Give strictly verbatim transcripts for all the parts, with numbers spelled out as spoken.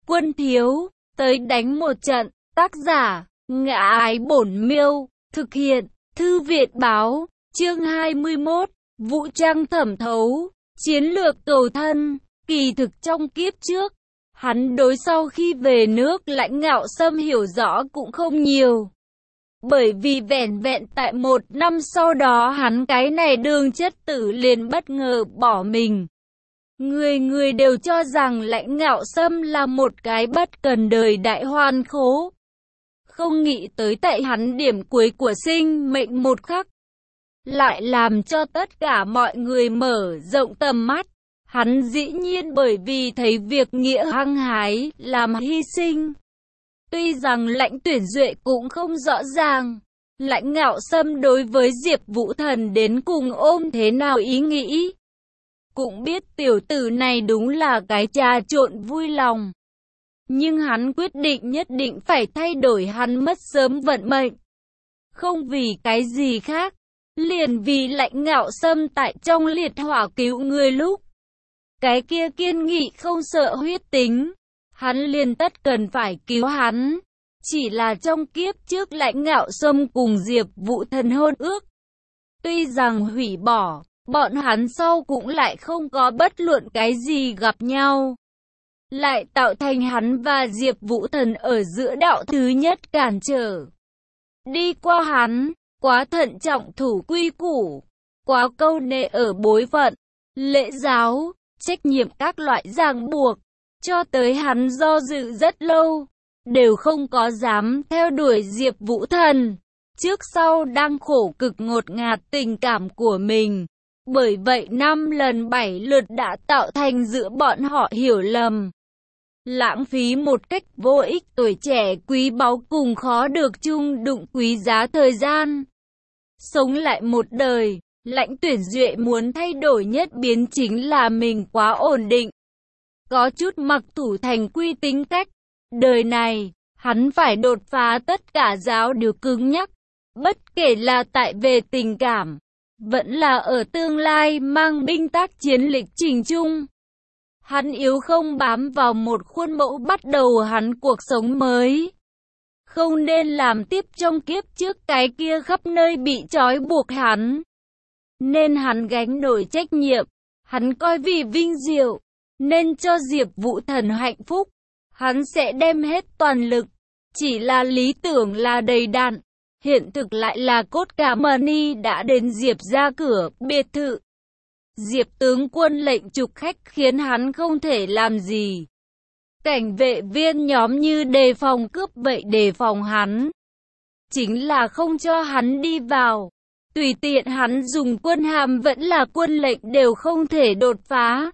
Quân thiếu, tới đánh một trận. Tác giả, Ngã Ái Bổn Miêu. Thực hiện, Thư viện báo. Chương hai mươi mốt. Vũ trang thẩm thấu. Chiến lược cầu thân. Kỳ thực trong kiếp trước, hắn đối sau khi về nước Lãnh Ngạo Sâm hiểu rõ cũng không nhiều. Bởi vì vẻn vẹn tại một năm sau đó hắn cái này đường chất tử liền bất ngờ bỏ mình. Người người đều cho rằng Lãnh Ngạo Sâm là một cái bất cần đời đại hoan khố. Không nghĩ tới tại hắn điểm cuối của sinh mệnh một khắc, lại làm cho tất cả mọi người mở rộng tầm mắt. Hắn dĩ nhiên bởi vì thấy việc nghĩa hăng hái, làm hy sinh. Tuy rằng Lãnh Tuyển Duệ cũng không rõ ràng, Lãnh Ngạo Sâm đối với Diệp Vũ Thần đến cùng ôm thế nào ý nghĩ. Cũng biết tiểu tử này đúng là cái trà trộn vui lòng. Nhưng hắn quyết định nhất định phải thay đổi hắn mất sớm vận mệnh. Không vì cái gì khác, liền vì Lãnh Ngạo Sâm tại trong liệt hỏa cứu người lúc. Cái kia kiên nghị không sợ huyết tính, hắn liền tất cần phải cứu hắn. Chỉ là trong kiếp trước Lãnh Ngạo Sâm cùng Diệp Vũ Thần hôn ước, tuy rằng hủy bỏ, bọn hắn sau cũng lại không có bất luận cái gì gặp nhau. Lại tạo thành hắn và Diệp Vũ Thần ở giữa đạo thứ nhất cản trở. Đi qua hắn, quá thận trọng thủ quy củ, quá câu nệ ở bối phận, lễ giáo, trách nhiệm các loại ràng buộc, cho tới hắn do dự rất lâu, đều không có dám theo đuổi Diệp Vũ Thần. Trước sau đang khổ cực ngột ngạt tình cảm của mình. Bởi vậy năm lần bảy lượt đã tạo thành giữa bọn họ hiểu lầm. Lãng phí một cách vô ích tuổi trẻ quý báu cùng khó được chung đụng quý giá thời gian. Sống lại một đời, Lãnh Tuyển Duệ muốn thay đổi nhất biến chính là mình quá ổn định. Có chút mặc thủ thành quy tính cách. Đời này, hắn phải đột phá tất cả giáo điều cứng nhắc. Bất kể là tại về tình cảm, vẫn là ở tương lai mang binh tác chiến lịch trình chung. Hắn yếu không bám vào một khuôn mẫu bắt đầu hắn cuộc sống mới. Không nên làm tiếp trong kiếp trước cái kia khắp nơi bị trói buộc hắn. Nên hắn gánh nổi trách nhiệm. Hắn coi vì vinh diệu, nên cho Diệp Vũ Thần hạnh phúc. Hắn sẽ đem hết toàn lực. Chỉ là lý tưởng là đầy đặn, hiện thực lại là cốt cả money đã đến Diệp ra cửa biệt thự. Diệp tướng quân lệnh trục khách khiến hắn không thể làm gì. Cảnh vệ viên nhóm như đề phòng cướp vậy đề phòng hắn. Chính là không cho hắn đi vào. Tùy tiện hắn dùng quân hàm vẫn là quân lệnh đều không thể đột phá.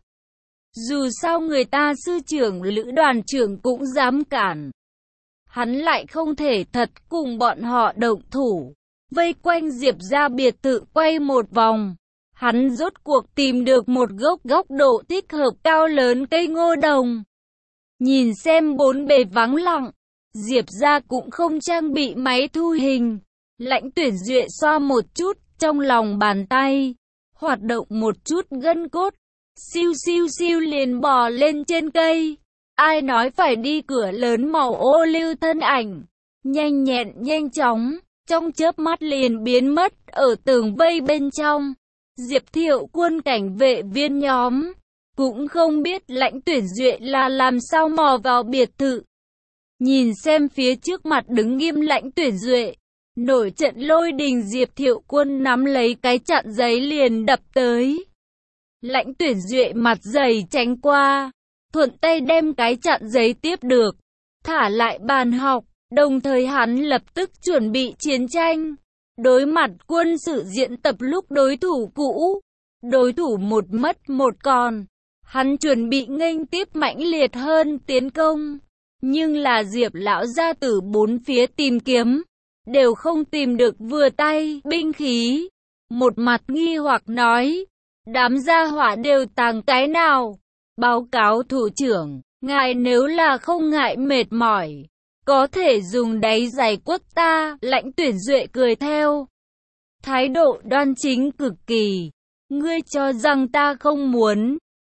Dù sao người ta sư trưởng lữ đoàn trưởng cũng dám cản. Hắn lại không thể thật cùng bọn họ động thủ. Vây quanh Diệp ra biệt thự quay một vòng. Hắn rốt cuộc tìm được một gốc góc độ thích hợp cao lớn cây ngô đồng. Nhìn xem bốn bề vắng lặng, Diệp ra cũng không trang bị máy thu hình. Lãnh Tuyển Duệ xoa một chút trong lòng bàn tay, hoạt động một chút gân cốt, siêu siêu siêu liền bò lên trên cây. Ai nói phải đi cửa lớn màu ô lưu thân ảnh, nhanh nhẹn nhanh chóng, trong chớp mắt liền biến mất ở tường vây bên trong. Diệp Thiệu quân cảnh vệ viên nhóm cũng không biết Lãnh Tuyển Duệ là làm sao mò vào biệt thự. Nhìn xem phía trước mặt đứng nghiêm Lãnh Tuyển Duệ, nổi trận lôi đình Diệp Thiệu quân nắm lấy cái chặn giấy liền đập tới. Lãnh Tuyển Duệ mặt dày tránh qua, thuận tay đem cái chặn giấy tiếp được, thả lại bàn học, đồng thời hắn lập tức chuẩn bị chiến tranh. Đối mặt quân sự diễn tập lúc đối thủ cũ, đối thủ một mất một còn, hắn chuẩn bị nghênh tiếp mãnh liệt hơn tiến công. Nhưng là Diệp lão gia tử bốn phía tìm kiếm, đều không tìm được vừa tay binh khí. Một mặt nghi hoặc nói, đám gia hỏa đều tàng cái nào? Báo cáo thủ trưởng, ngài nếu là không ngại mệt mỏi, có thể dùng đáy giày quất ta. Lãnh Tuyển Duệ cười theo, thái độ đoan chính cực kỳ. Ngươi cho rằng ta không muốn?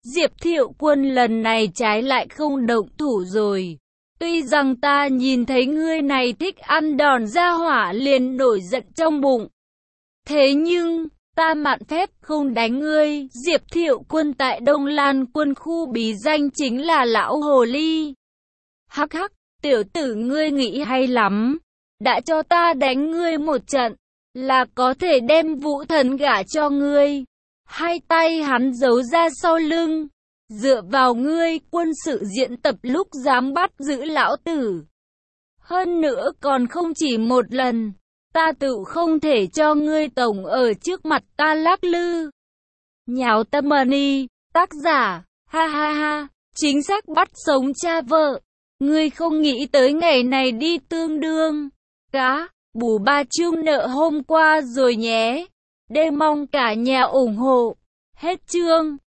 Diệp Thiệu Quân lần này trái lại không động thủ rồi. Tuy rằng ta nhìn thấy ngươi này thích ăn đòn ra hỏa liền nổi giận trong bụng. Thế nhưng, ta mạn phép không đánh ngươi. Diệp Thiệu Quân tại Đông Lan quân khu bí danh chính là lão hồ ly. Hắc hắc, tiểu tử ngươi nghĩ hay lắm. Đã cho ta đánh ngươi một trận, là có thể đem Vũ Thần gả cho ngươi. Hai tay hắn giấu ra sau lưng. Dựa vào ngươi, quân sự diễn tập lúc dám bắt giữ lão tử. Hơn nữa còn không chỉ một lần. Ta tự không thể cho ngươi tổng ở trước mặt ta lắc lư. Nháo tâm money, tác giả, ha ha ha, chính xác bắt sống cha vợ. Ngươi không nghĩ tới ngày này đi tương đương. Cá, bù ba chương nợ hôm qua rồi nhé. Đêm mong cả nhà ủng hộ. Hết chương.